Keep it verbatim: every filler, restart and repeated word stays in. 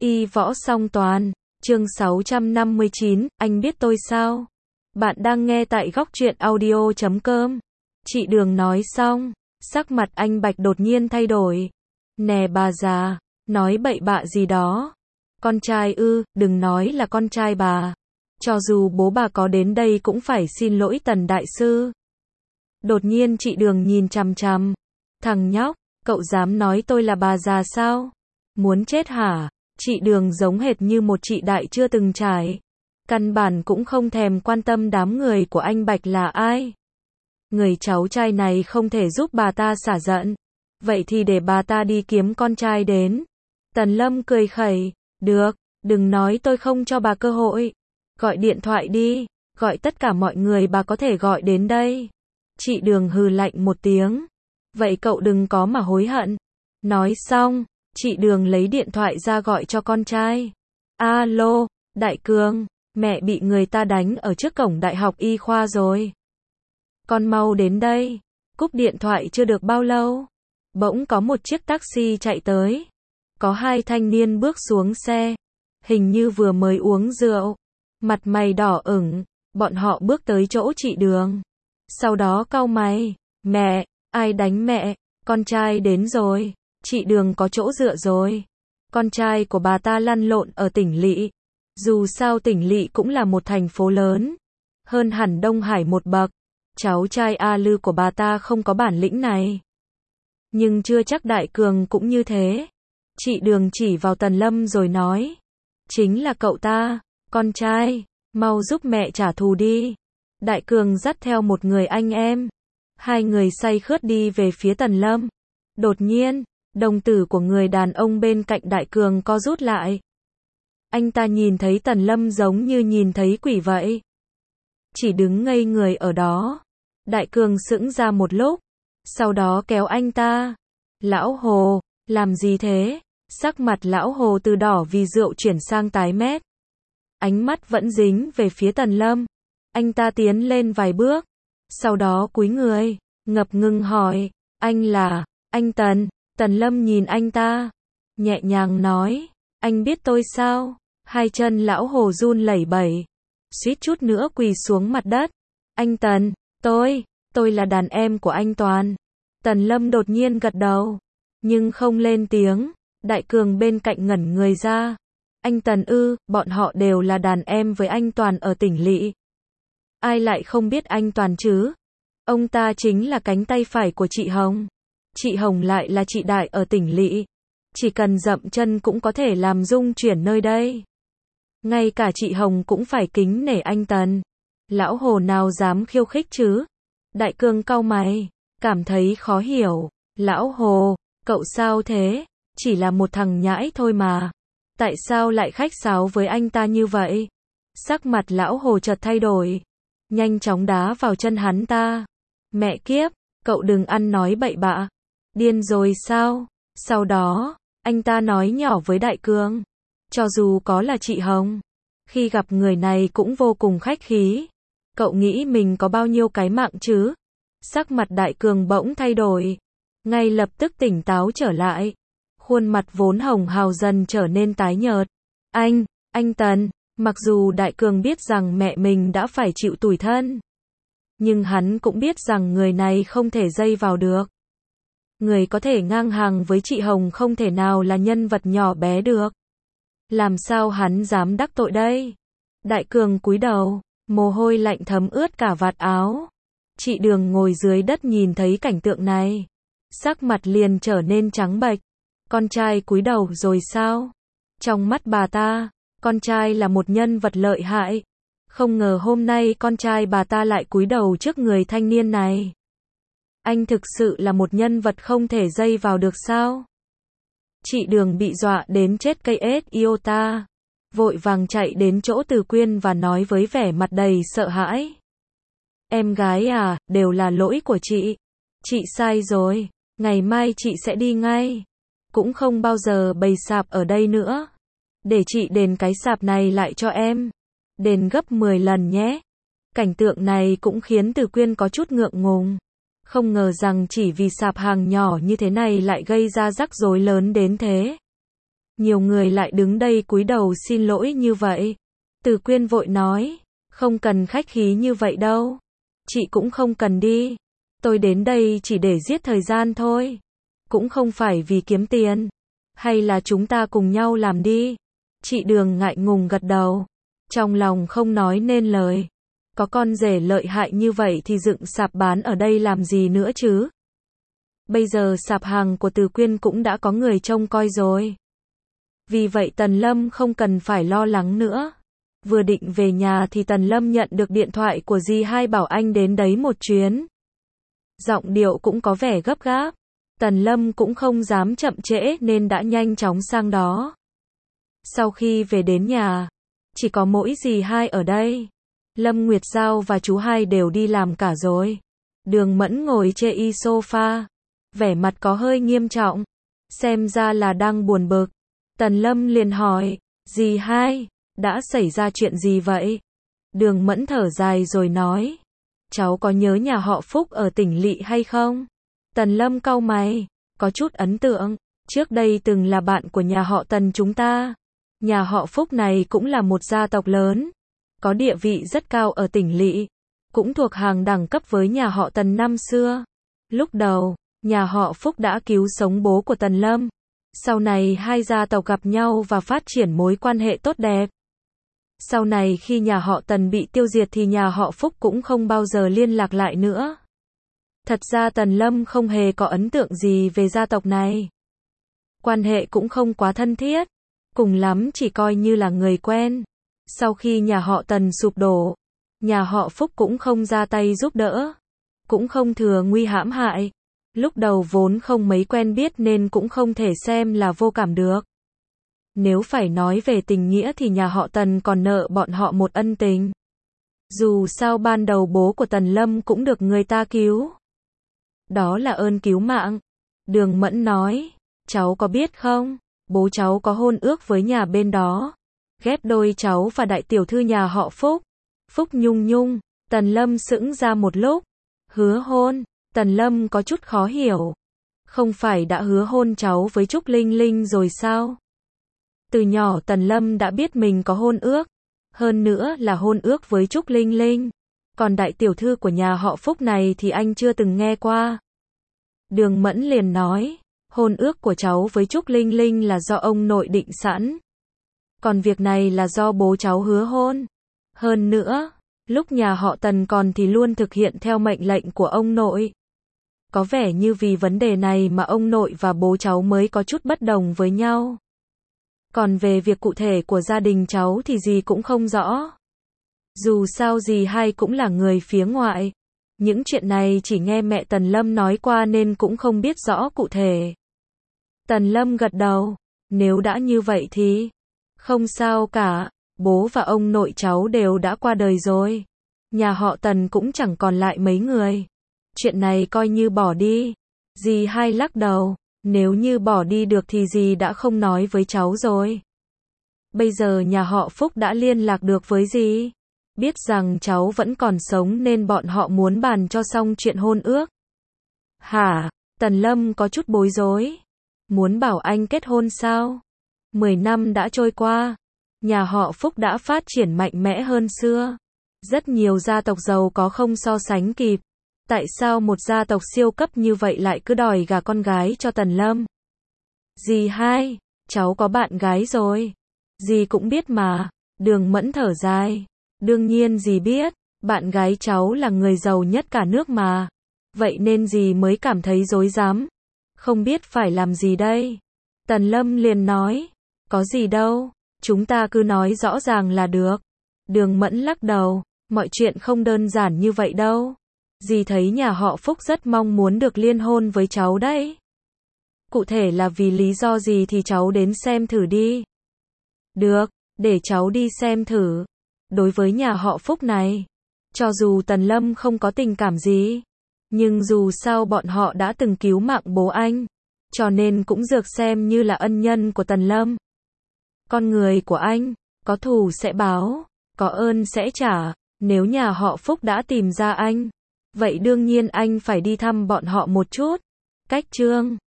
Y võ song toàn, chương sáu trăm năm mươi chín, anh biết tôi sao? Bạn đang nghe tại góc truyện audio chấm com. Chị Đường nói xong, sắc mặt anh Bạch đột nhiên thay đổi. Nè bà già, nói bậy bạ gì đó. Con trai ư, đừng nói là con trai bà. Cho dù bố bà có đến đây cũng phải xin lỗi Tần đại sư. Đột nhiên chị Đường nhìn chằm chằm. Thằng nhóc, cậu dám nói tôi là bà già sao? Muốn chết hả? Chị Đường giống hệt như một chị đại chưa từng trải. Căn bản cũng không thèm quan tâm đám người của anh Bạch là ai. Người cháu trai này không thể giúp bà ta xả giận. Vậy thì để bà ta đi kiếm con trai đến. Tần Lâm cười khẩy. Được, đừng nói tôi không cho bà cơ hội. Gọi điện thoại đi, gọi tất cả mọi người bà có thể gọi đến đây. Chị Đường hừ lạnh một tiếng. Vậy cậu đừng có mà hối hận. Nói xong, chị Đường lấy điện thoại ra gọi cho con trai. Alo, Đại Cường, mẹ bị người ta đánh ở trước cổng đại học y khoa rồi. Con mau đến đây. Cúp điện thoại chưa được bao lâu, bỗng có một chiếc taxi chạy tới. Có hai thanh niên bước xuống xe, hình như vừa mới uống rượu, mặt mày đỏ ửng, bọn họ bước tới chỗ chị Đường. Sau đó cau mày, mẹ, ai đánh mẹ, con trai đến rồi, chị Đường có chỗ dựa rồi. Con trai của bà ta lăn lộn ở tỉnh lỵ, dù sao tỉnh lỵ cũng là một thành phố lớn, hơn hẳn Đông Hải một bậc. Cháu trai A Lư của bà ta không có bản lĩnh này. Nhưng chưa chắc Đại Cường cũng như thế. Chị Đường chỉ vào Tần Lâm rồi nói. Chính là cậu ta, con trai, mau giúp mẹ trả thù đi. Đại Cường dắt theo một người anh em. Hai người say khướt đi về phía Tần Lâm. Đột nhiên, đồng tử của người đàn ông bên cạnh Đại Cường co rút lại. Anh ta nhìn thấy Tần Lâm giống như nhìn thấy quỷ vậy. Chỉ đứng ngây người ở đó. Đại Cường sững ra một lúc, sau đó kéo anh ta. Lão Hồ, làm gì thế? Sắc mặt Lão Hồ từ đỏ vì rượu chuyển sang tái mét. Ánh mắt vẫn dính về phía Tần Lâm. Anh ta tiến lên vài bước, sau đó cúi người, ngập ngừng hỏi, anh là, anh Tần. Tần Lâm nhìn anh ta, nhẹ nhàng nói, anh biết tôi sao? Hai chân Lão Hồ run lẩy bẩy, suýt chút nữa quỳ xuống mặt đất. Anh Tần, tôi, tôi là đàn em của anh Toàn. Tần Lâm đột nhiên gật đầu, nhưng không lên tiếng. Đại Cường bên cạnh ngẩn người ra. Anh Tần ư, bọn họ đều là đàn em với anh Toàn ở tỉnh lỵ. Ai lại không biết anh Toàn chứ? Ông ta chính là cánh tay phải của chị Hồng. Chị Hồng lại là chị đại ở tỉnh lỵ. Chỉ cần dậm chân cũng có thể làm rung chuyển nơi đây. Ngay cả chị Hồng cũng phải kính nể anh Tần. Lão Hồ nào dám khiêu khích chứ? Đại Cường cau mày, cảm thấy khó hiểu. Lão Hồ, cậu sao thế? Chỉ là một thằng nhãi thôi mà. Tại sao lại khách sáo với anh ta như vậy? Sắc mặt Lão Hồ chợt thay đổi, nhanh chóng đá vào chân hắn ta. Mẹ kiếp, cậu đừng ăn nói bậy bạ. Điên rồi sao? Sau đó, anh ta nói nhỏ với Đại Cường. Cho dù có là chị Hồng, khi gặp người này cũng vô cùng khách khí. Cậu nghĩ mình có bao nhiêu cái mạng chứ? Sắc mặt Đại Cường bỗng thay đổi, ngay lập tức tỉnh táo trở lại. Khuôn mặt vốn hồng hào dần trở nên tái nhợt. Anh, anh Tần, mặc dù Đại Cường biết rằng mẹ mình đã phải chịu tủi thân, nhưng hắn cũng biết rằng người này không thể dây vào được. Người có thể ngang hàng với chị Hồng không thể nào là nhân vật nhỏ bé được. Làm sao hắn dám đắc tội đây? Đại Cường cúi đầu, mồ hôi lạnh thấm ướt cả vạt áo. Chị Đường ngồi dưới đất nhìn thấy cảnh tượng này, sắc mặt liền trở nên trắng bệch. Con trai cúi đầu rồi sao? Trong mắt bà ta, con trai là một nhân vật lợi hại. Không ngờ hôm nay con trai bà ta lại cúi đầu trước người thanh niên này. Anh thực sự là một nhân vật không thể dây vào được sao? Chị Đường bị dọa đến chết cây ết iota, vội vàng chạy đến chỗ Từ Quyên và nói với vẻ mặt đầy sợ hãi. Em gái à, đều là lỗi của chị. Chị sai rồi, ngày mai chị sẽ đi ngay. Cũng không bao giờ bày sạp ở đây nữa. Để chị đền cái sạp này lại cho em. Đền gấp mười lần nhé. Cảnh tượng này cũng khiến Từ Quyên có chút ngượng ngùng. Không ngờ rằng chỉ vì sạp hàng nhỏ như thế này lại gây ra rắc rối lớn đến thế. Nhiều người lại đứng đây cúi đầu xin lỗi như vậy. Từ Quyên vội nói, không cần khách khí như vậy đâu. Chị cũng không cần đi. Tôi đến đây chỉ để giết thời gian thôi. Cũng không phải vì kiếm tiền. Hay là chúng ta cùng nhau làm đi. Chị Đường ngại ngùng gật đầu. Trong lòng không nói nên lời. Có con rể lợi hại như vậy thì dựng sạp bán ở đây làm gì nữa chứ? Bây giờ sạp hàng của Từ Quyên cũng đã có người trông coi rồi. Vì vậy Tần Lâm không cần phải lo lắng nữa. Vừa định về nhà thì Tần Lâm nhận được điện thoại của dì hai bảo anh đến đấy một chuyến. Giọng điệu cũng có vẻ gấp gáp. Tần Lâm cũng không dám chậm trễ nên đã nhanh chóng sang đó. Sau khi về đến nhà, chỉ có mỗi dì hai ở đây. Lâm Nguyệt Giao và chú hai đều đi làm cả rồi. Đường Mẫn ngồi trên y sofa, vẻ mặt có hơi nghiêm trọng, xem ra là đang buồn bực. Tần Lâm liền hỏi, dì hai, đã xảy ra chuyện gì vậy? Đường Mẫn thở dài rồi nói, cháu có nhớ nhà họ Phúc ở tỉnh lỵ hay không? Tần Lâm cau mày, có chút ấn tượng, trước đây từng là bạn của nhà họ Tần chúng ta. Nhà họ Phúc này cũng là một gia tộc lớn, có địa vị rất cao ở tỉnh lỵ, cũng thuộc hàng đẳng cấp với nhà họ Tần năm xưa. Lúc đầu, nhà họ Phúc đã cứu sống bố của Tần Lâm. Sau này hai gia tộc gặp nhau và phát triển mối quan hệ tốt đẹp. Sau này khi nhà họ Tần bị tiêu diệt thì nhà họ Phúc cũng không bao giờ liên lạc lại nữa. Thật ra Tần Lâm không hề có ấn tượng gì về gia tộc này. Quan hệ cũng không quá thân thiết, cùng lắm chỉ coi như là người quen. Sau khi nhà họ Tần sụp đổ, nhà họ Phúc cũng không ra tay giúp đỡ, cũng không thừa nguy hãm hại. Lúc đầu vốn không mấy quen biết nên cũng không thể xem là vô cảm được. Nếu phải nói về tình nghĩa thì nhà họ Tần còn nợ bọn họ một ân tình. Dù sao ban đầu bố của Tần Lâm cũng được người ta cứu. Đó là ơn cứu mạng. Đường Mẫn nói, cháu có biết không, bố cháu có hôn ước với nhà bên đó. Ghép đôi cháu và đại tiểu thư nhà họ Phúc. Phúc Nhung Nhung. Tần Lâm sững ra một lúc. Hứa hôn. Tần Lâm có chút khó hiểu. Không phải đã hứa hôn cháu với Trúc Linh Linh rồi sao? Từ nhỏ Tần Lâm đã biết mình có hôn ước. Hơn nữa là hôn ước với Trúc Linh Linh. Còn đại tiểu thư của nhà họ Phúc này thì anh chưa từng nghe qua. Đường Mẫn liền nói, hôn ước của cháu với Trúc Linh Linh là do ông nội định sẵn. Còn việc này là do bố cháu hứa hôn. Hơn nữa, lúc nhà họ Tần còn thì luôn thực hiện theo mệnh lệnh của ông nội. Có vẻ như vì vấn đề này mà ông nội và bố cháu mới có chút bất đồng với nhau. Còn về việc cụ thể của gia đình cháu thì dì cũng không rõ. Dù sao dì hai cũng là người phía ngoại. Những chuyện này chỉ nghe mẹ Tần Lâm nói qua nên cũng không biết rõ cụ thể. Tần Lâm gật đầu, nếu đã như vậy thì không sao cả, bố và ông nội cháu đều đã qua đời rồi. Nhà họ Tần cũng chẳng còn lại mấy người. Chuyện này coi như bỏ đi. Dì hai lắc đầu, nếu như bỏ đi được thì dì đã không nói với cháu rồi. Bây giờ nhà họ Phúc đã liên lạc được với dì. Biết rằng cháu vẫn còn sống nên bọn họ muốn bàn cho xong chuyện hôn ước. Hả? Tần Lâm có chút bối rối. Muốn bảo anh kết hôn sao? Mười năm đã trôi qua. Nhà họ Phúc đã phát triển mạnh mẽ hơn xưa. Rất nhiều gia tộc giàu có không so sánh kịp. Tại sao một gia tộc siêu cấp như vậy lại cứ đòi gả con gái cho Tần Lâm? Dì hai, cháu có bạn gái rồi. Dì cũng biết mà. Đường Mẫn thở dài. Đương nhiên dì biết, bạn gái cháu là người giàu nhất cả nước mà. Vậy nên dì mới cảm thấy rối rắm. Không biết phải làm gì đây. Tần Lâm liền nói, có gì đâu, chúng ta cứ nói rõ ràng là được. Đường Mẫn lắc đầu, mọi chuyện không đơn giản như vậy đâu. Dì thấy nhà họ Phúc rất mong muốn được liên hôn với cháu đấy. Cụ thể là vì lý do gì thì cháu đến xem thử đi. Được, để cháu đi xem thử. Đối với nhà họ Phúc này, cho dù Tần Lâm không có tình cảm gì, nhưng dù sao bọn họ đã từng cứu mạng bố anh, cho nên cũng được xem như là ân nhân của Tần Lâm. Con người của anh, có thù sẽ báo, có ơn sẽ trả. Nếu nhà họ Phúc đã tìm ra anh, vậy đương nhiên anh phải đi thăm bọn họ một chút. Cách chương